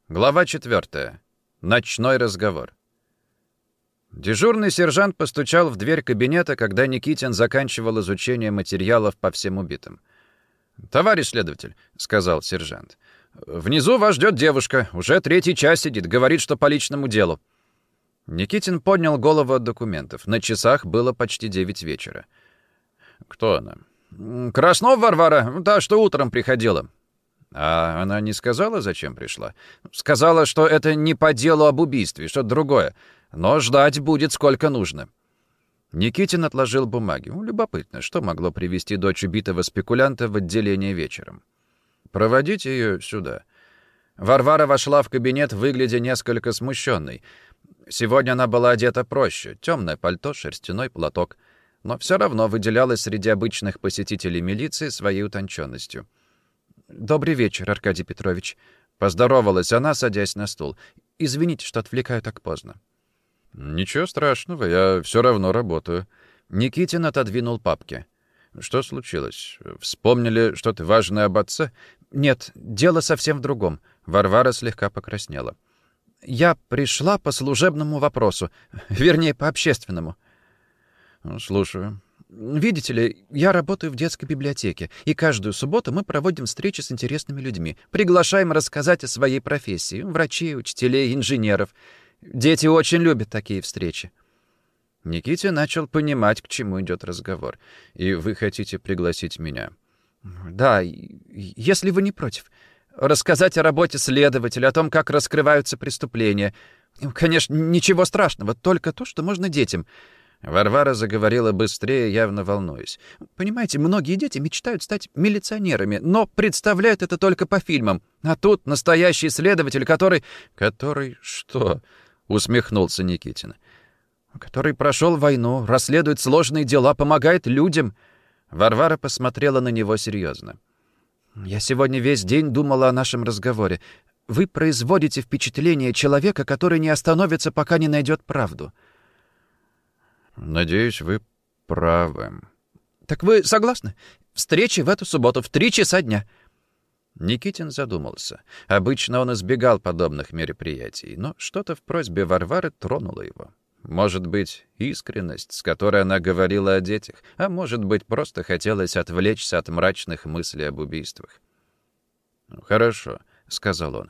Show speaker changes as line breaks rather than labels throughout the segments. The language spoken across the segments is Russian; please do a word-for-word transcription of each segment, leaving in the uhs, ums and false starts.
Глава четвертая. Ночной разговор. Дежурный сержант постучал в дверь кабинета, когда Никитин заканчивал изучение материалов по всем убитым. «Товарищ следователь», — сказал сержант, — «внизу вас ждет девушка, уже третий час сидит, говорит, что по личному делу». Никитин поднял голову от документов. На часах было почти девять вечера. «Кто она?» «Краснов Варвара, та, что утром приходила». «А она не сказала, зачем пришла?» «Сказала, что это не по делу об убийстве, что-то другое. Но ждать будет сколько нужно». Никитин отложил бумаги. Любопытно, что могло привести дочь убитого спекулянта в отделение вечером. «Проводите ее сюда». Варвара вошла в кабинет, выглядя несколько смущенной. Сегодня она была одета проще. Темное пальто, шерстяной платок. Но все равно выделялась среди обычных посетителей милиции своей утонченностью. «Добрый вечер, Аркадий Петрович», — поздоровалась она, садясь на стул. «Извините, что отвлекаю так поздно». «Ничего страшного, я все равно работаю». Никитин отодвинул папки. «Что случилось? Вспомнили что-то важное об отце?» «Нет, дело совсем в другом». Варвара слегка покраснела. «Я пришла по служебному вопросу, вернее, по общественному». «Слушаю». «Видите ли, я работаю в детской библиотеке, и каждую субботу мы проводим встречи с интересными людьми. Приглашаем рассказать о своей профессии. Врачей, учителей, инженеров. Дети очень любят такие встречи». Никитин начал понимать, к чему идет разговор. «И вы хотите пригласить меня?» «Да, если вы не против. Рассказать о работе следователя, о том, как раскрываются преступления. Конечно, ничего страшного, только то, что можно детям». Варвара заговорила быстрее, явно волнуясь. «Понимаете, многие дети мечтают стать милиционерами, но представляют это только по фильмам. А тут настоящий следователь, который...» «Который что?» — усмехнулся Никитин. «Который прошел войну, расследует сложные дела, помогает людям». Варвара посмотрела на него серьезно. «Я сегодня весь день думала о нашем разговоре. Вы производите впечатление человека, который не остановится, пока не найдет правду».
«Надеюсь, вы правы».
«Так вы согласны? Встречи в эту субботу в три часа дня».
Никитин задумался. Обычно он избегал подобных мероприятий, но что-то в просьбе Варвары тронуло его. Может быть, искренность, с которой она говорила о детях, а может быть, просто хотелось отвлечься от мрачных мыслей об убийствах. «Хорошо», — сказал он.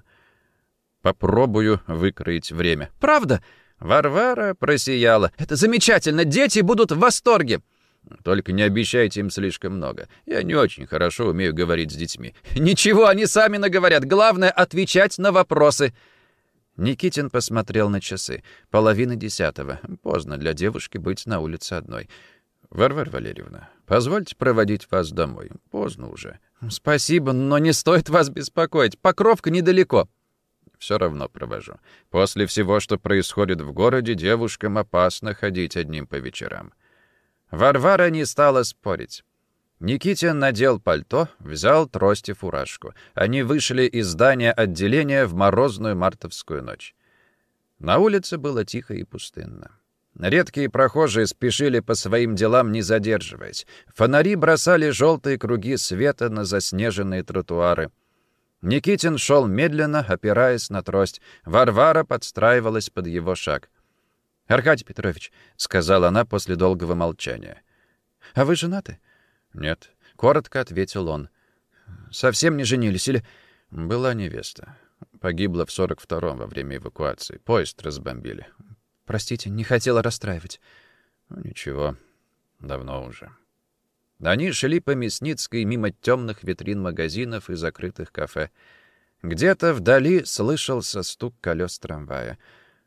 «Попробую выкроить время».
«Правда?» Варвара просияла. «Это замечательно! Дети будут в восторге!»
«Только не обещайте им слишком много. Я не очень хорошо умею говорить с детьми».
«Ничего, они сами наговорят. Главное — отвечать на вопросы».
Никитин посмотрел на часы. Половина десятого. Поздно для девушки быть на улице одной. «Варвара Валерьевна, позвольте проводить вас домой. Поздно уже».
«Спасибо, но не стоит вас беспокоить. Покровка недалеко».
«Все равно провожу. После всего, что происходит в городе, девушкам опасно ходить одним по вечерам».
Варвара не стала спорить.
Никитин надел пальто, взял трость и фуражку. Они вышли из здания отделения в морозную мартовскую ночь. На улице было тихо и пустынно. Редкие прохожие спешили по своим делам, не задерживаясь. Фонари бросали желтые круги света на заснеженные тротуары. Никитин шел медленно, опираясь на трость. Варвара подстраивалась под его шаг.
«Аркадий Петрович», — сказала она после долгого молчания, — «а вы женаты?»
«Нет»,
— коротко ответил он. «Совсем не женились или...»
«Была невеста. Погибла в сорок втором во время эвакуации. Поезд разбомбили».
«Простите, не хотела расстраивать».
Ну, «Ничего. Давно уже». Они шли по Мясницкой мимо темных витрин магазинов и закрытых кафе. Где-то вдали слышался стук колес трамвая.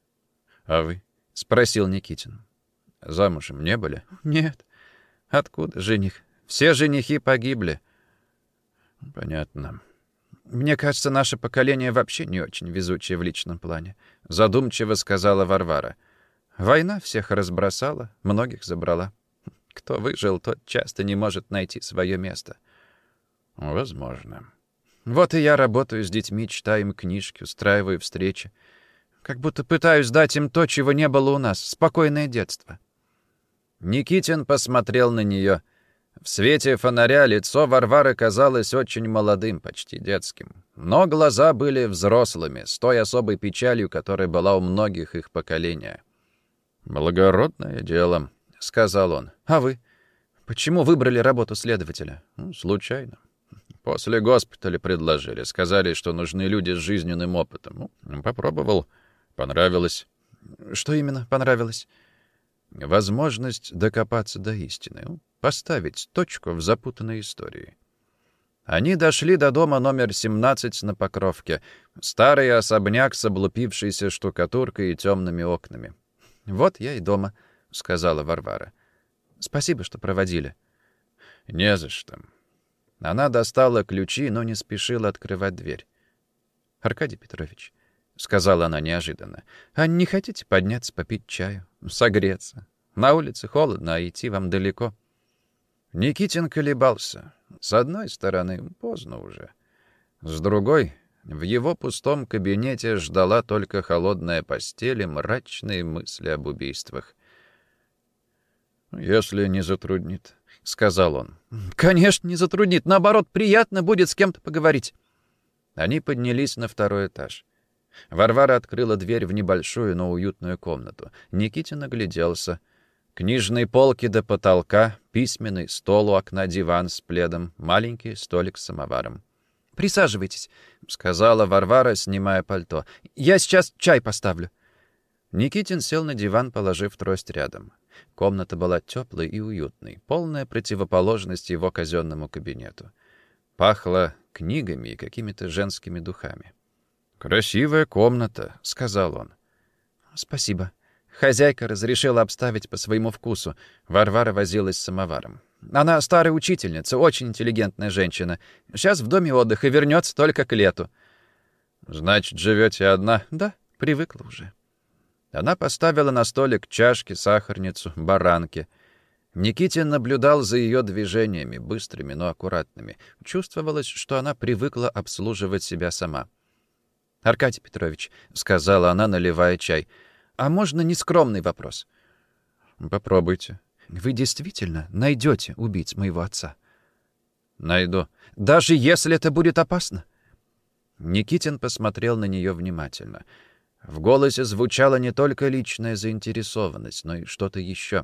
«А вы?» — спросил Никитин.
«Замужем не были?»
«Нет».
«Откуда жених? Все женихи погибли». «Понятно».
«Мне кажется, наше поколение вообще не очень везучее в личном плане»,
— задумчиво сказала Варвара.
«Война всех разбросала, многих забрала. Кто выжил, тот часто не может найти свое место».
«Возможно».
«Вот и я работаю с детьми, читаю им книжки, устраиваю встречи. Как будто пытаюсь дать им то, чего не было у нас, спокойное детство».
Никитин посмотрел на нее. В свете фонаря лицо Варвары казалось очень молодым, почти детским.
Но глаза были взрослыми, с той особой печалью, которая была у многих их поколения. «Благородное дело», — сказал он. «А вы? Почему выбрали работу следователя?» ну, «Случайно. После госпиталя предложили. Сказали, что нужны люди с жизненным опытом. Ну, попробовал. Понравилось». «Что именно понравилось?» «Возможность докопаться до истины. Ну, поставить точку в запутанной истории». Они дошли до дома номер семнадцать на Покровке. Старый особняк с облупившейся штукатуркой и темными окнами. «Вот я и дома», — сказала Варвара. «Спасибо, что проводили». «Не за что». Она достала ключи, но не спешила открывать дверь. «Аркадий Петрович», — сказала она неожиданно, «а не хотите подняться попить чаю, согреться? На улице холодно, а идти вам далеко». Никитин колебался. С одной стороны, поздно уже. С другой, в его пустом кабинете ждала только холодная постель и мрачные мысли об убийствах. «Если не затруднит», — сказал он. «Конечно, не затруднит. Наоборот, приятно будет с кем-то поговорить». Они поднялись на второй этаж. Варвара открыла дверь в небольшую, но уютную комнату. Никитин огляделся. Книжные полки до потолка, письменный стол у окна, диван с пледом, маленький столик с самоваром. «Присаживайтесь», — сказала Варвара, снимая пальто. «Я сейчас чай поставлю». Никитин сел на диван, положив трость рядом. Комната была теплой и уютной, полная противоположность его казенному кабинету. Пахло книгами и какими-то женскими духами. «Красивая комната», — сказал он. «Спасибо. Хозяйка разрешила обставить по своему вкусу». Варвара возилась с самоваром. «Она старая учительница, очень интеллигентная женщина. Сейчас в доме отдыха, вернется только к лету». «Значит, живете одна?» «Да, привыкла уже». Она поставила на столик чашки, сахарницу, баранки. Никитин наблюдал за ее движениями, быстрыми, но аккуратными. Чувствовалось, что она привыкла обслуживать себя сама. «Аркадий Петрович», — сказала она, наливая чай, — «а можно нескромный вопрос?» «Попробуйте». «Вы действительно найдете убийц моего отца?» «Найду. Даже если это будет опасно?» Никитин посмотрел на нее внимательно. В голосе звучала не только личная заинтересованность, но и что-то еще.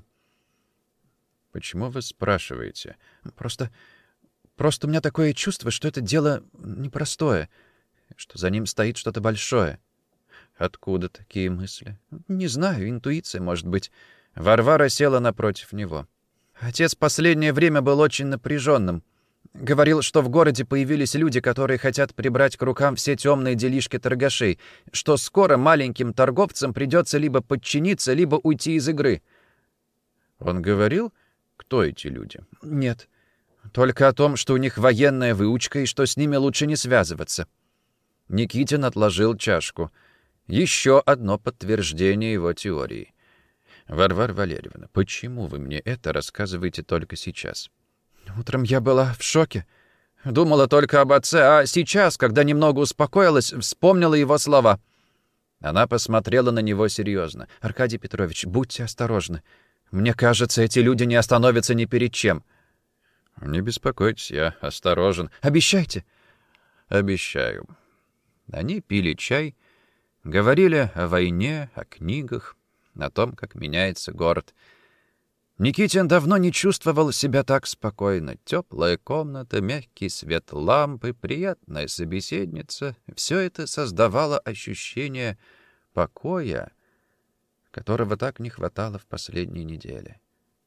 «Почему вы спрашиваете?» «Просто... просто у меня такое чувство, что это дело непростое, что за ним стоит что-то большое». «Откуда такие мысли?» «Не знаю, интуиция, может быть». Варвара села напротив него. «Отец последнее время был очень напряженным. Говорил, что в городе появились люди, которые хотят прибрать к рукам все темные делишки торгашей, что скоро маленьким торговцам придется либо подчиниться, либо уйти из игры». «Он говорил, кто эти люди?» «Нет. Только о том, что у них военная выучка и что с ними лучше не связываться». Никитин отложил чашку. Еще одно подтверждение его теории. «Варвара Валерьевна, почему вы мне это рассказываете только сейчас?» «Утром я была в шоке. Думала только об отце, а сейчас, когда немного успокоилась, вспомнила его слова». Она посмотрела на него серьезно. «Аркадий Петрович, будьте осторожны. Мне кажется, эти люди не остановятся ни перед чем». «Не беспокойтесь, я осторожен». «Обещайте». «Обещаю». Они пили чай, говорили о войне, о книгах, о том, как меняется город. Никитин давно не чувствовал себя так спокойно. Теплая комната, мягкий свет лампы, приятная собеседница — все это создавало ощущение покоя, которого так не хватало в последние недели.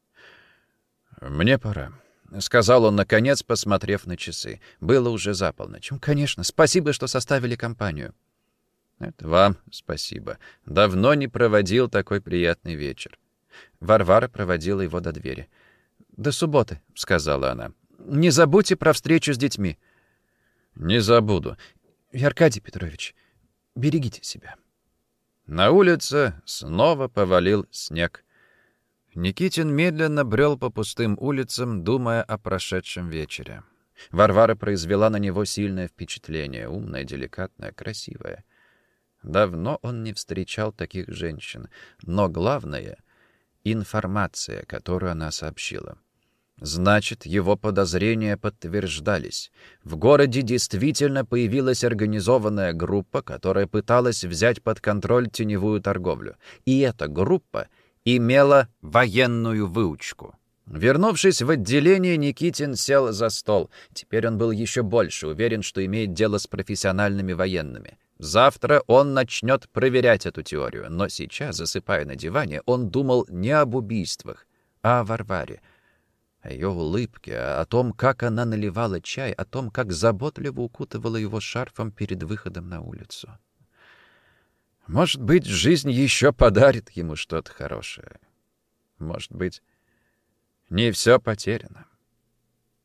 «Мне пора», — сказал он, наконец, посмотрев на часы. Было уже за полночь. «Конечно, спасибо, что составили компанию». «Это вам спасибо. Давно не проводил такой приятный вечер». Варвара проводила его до двери. «До субботы», — сказала она. «Не забудьте про встречу с детьми». «Не забуду». И, Аркадий Петрович, берегите себя». На улице снова повалил снег. Никитин медленно брел по пустым улицам, думая о прошедшем вечере. Варвара произвела на него сильное впечатление, умная, деликатная, красивая. Давно он не встречал таких женщин. Но главное — информация, которую она сообщила.
Значит, его подозрения подтверждались. В городе действительно появилась организованная группа, которая пыталась взять под контроль теневую торговлю. И эта группа имела военную выучку. Вернувшись в отделение, Никитин сел за стол. Теперь он был еще больше уверен, что имеет дело с профессиональными военными. Завтра он начнет проверять эту теорию, но сейчас, засыпая на диване, он думал не об убийствах, а о Варваре, о ее улыбке, о том, как она наливала чай, о том, как заботливо укутывала его шарфом перед выходом на улицу. Может быть, жизнь еще подарит ему что-то хорошее. Может быть, не все потеряно.